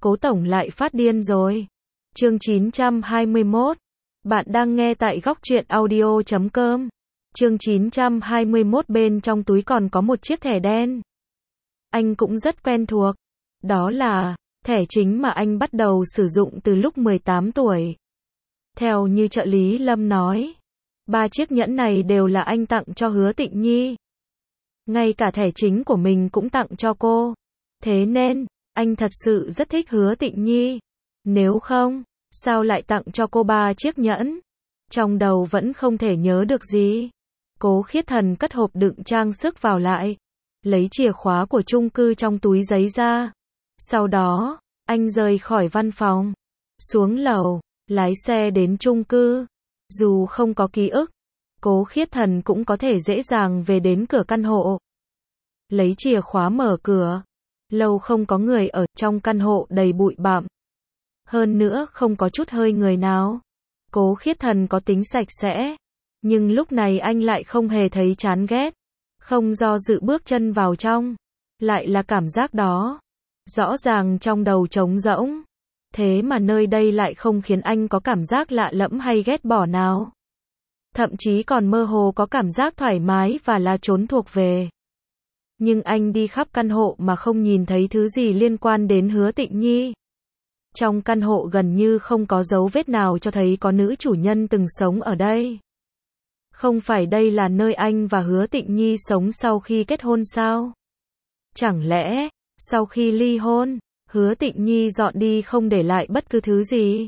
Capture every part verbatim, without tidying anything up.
Cố tổng lại phát điên rồi. Chương chín trăm hai mươi mốt. Bạn đang nghe tại góc truyện audio chấm com. Chương chín trăm hai mươi mốt, bên trong túi còn có một chiếc thẻ đen. Anh cũng rất quen thuộc. Đó là thẻ chính mà anh bắt đầu sử dụng từ lúc mười tám tuổi. Theo như trợ lý Lâm nói, ba chiếc nhẫn này đều là anh tặng cho Hứa Tịnh Nhi. Ngay cả thẻ chính của mình cũng tặng cho cô. Thế nên, anh thật sự rất thích Hứa Tịnh Nhi. Nếu không, sao lại tặng cho cô ba chiếc nhẫn? Trong đầu vẫn không thể nhớ được gì. Cố Khiết Thần cất hộp đựng trang sức vào lại, lấy chìa khóa của chung cư trong túi giấy ra. Sau đó, anh rời khỏi văn phòng, xuống lầu, lái xe đến chung cư. Dù không có ký ức, Cố Khiết Thần cũng có thể dễ dàng về đến cửa căn hộ. Lấy chìa khóa mở cửa. Lâu không có người ở, trong căn hộ đầy bụi bặm. Hơn nữa không có chút hơi người nào. Cố Khiết Thần có tính sạch sẽ, nhưng lúc này anh lại không hề thấy chán ghét. Không do dự bước chân vào trong. Lại là cảm giác đó. Rõ ràng trong đầu trống rỗng. Thế mà nơi đây lại không khiến anh có cảm giác lạ lẫm hay ghét bỏ nào. Thậm chí còn mơ hồ có cảm giác thoải mái và là chốn thuộc về. Nhưng anh đi khắp căn hộ mà không nhìn thấy thứ gì liên quan đến Hứa Tịnh Nhi. Trong căn hộ gần như không có dấu vết nào cho thấy có nữ chủ nhân từng sống ở đây. Không phải đây là nơi anh và Hứa Tịnh Nhi sống sau khi kết hôn sao? Chẳng lẽ, sau khi ly hôn, Hứa Tịnh Nhi dọn đi không để lại bất cứ thứ gì?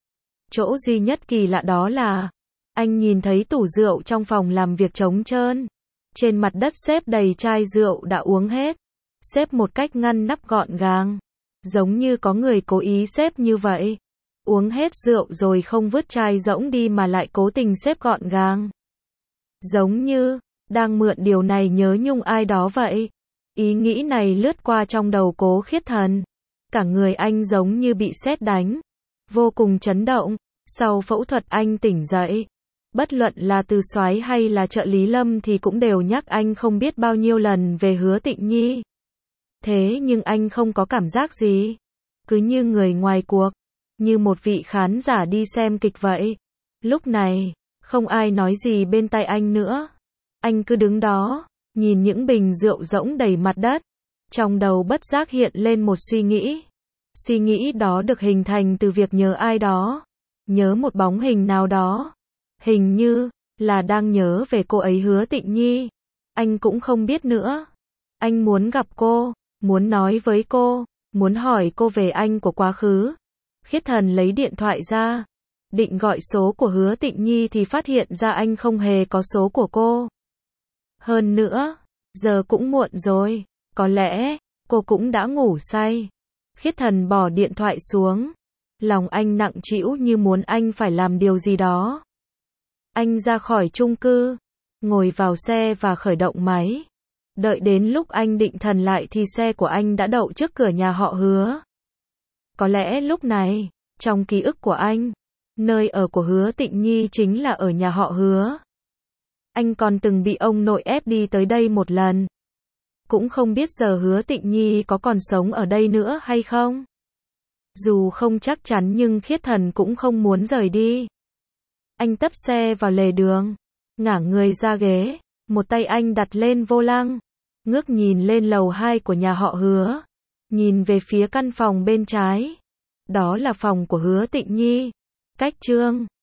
Chỗ duy nhất kỳ lạ đó là, anh nhìn thấy tủ rượu trong phòng làm việc trống trơn. Trên mặt đất xếp đầy chai rượu đã uống hết. Xếp một cách ngăn nắp gọn gàng. Giống như có người cố ý xếp như vậy. Uống hết rượu rồi không vứt chai rỗng đi mà lại cố tình xếp gọn gàng. Giống như, đang mượn điều này nhớ nhung ai đó vậy. Ý nghĩ này lướt qua trong đầu Cố Khiết Thần. Cả người anh giống như bị sét đánh. Vô cùng chấn động. Sau phẫu thuật anh tỉnh dậy. Bất luận là Từ Soái hay là trợ lý Lâm thì cũng đều nhắc anh không biết bao nhiêu lần về Hứa Tịnh Nhi. Thế nhưng anh không có cảm giác gì. Cứ như người ngoài cuộc. Như một vị khán giả đi xem kịch vậy. Lúc này, không ai nói gì bên tai anh nữa. Anh cứ đứng đó, nhìn những bình rượu rỗng đầy mặt đất. Trong đầu bất giác hiện lên một suy nghĩ. Suy nghĩ đó được hình thành từ việc nhớ ai đó. Nhớ một bóng hình nào đó. Hình như là đang nhớ về cô ấy Hứa Tịnh Nhi. Anh cũng không biết nữa. Anh muốn gặp cô, muốn nói với cô, muốn hỏi cô về anh của quá khứ. Khiết Thần lấy điện thoại ra, định gọi số của Hứa Tịnh Nhi thì phát hiện ra anh không hề có số của cô. Hơn nữa, giờ cũng muộn rồi, có lẽ cô cũng đã ngủ say. Khiết Thần bỏ điện thoại xuống. Lòng anh nặng trĩu như muốn anh phải làm điều gì đó. Anh ra khỏi chung cư, ngồi vào xe và khởi động máy. Đợi đến lúc anh định thần lại thì xe của anh đã đậu trước cửa nhà họ Hứa. Có lẽ lúc này, trong ký ức của anh, nơi ở của Hứa Tịnh Nhi chính là ở nhà họ Hứa. Anh còn từng bị ông nội ép đi tới đây một lần. Cũng không biết giờ Hứa Tịnh Nhi có còn sống ở đây nữa hay không. Dù không chắc chắn nhưng Khiết Thần cũng không muốn rời đi. Anh tấp xe vào lề đường, ngả người ra ghế, một tay anh đặt lên vô lăng, ngước nhìn lên lầu hai của nhà họ Hứa, nhìn về phía căn phòng bên trái. Đó là phòng của Hứa Tịnh Nhi. Cách Trương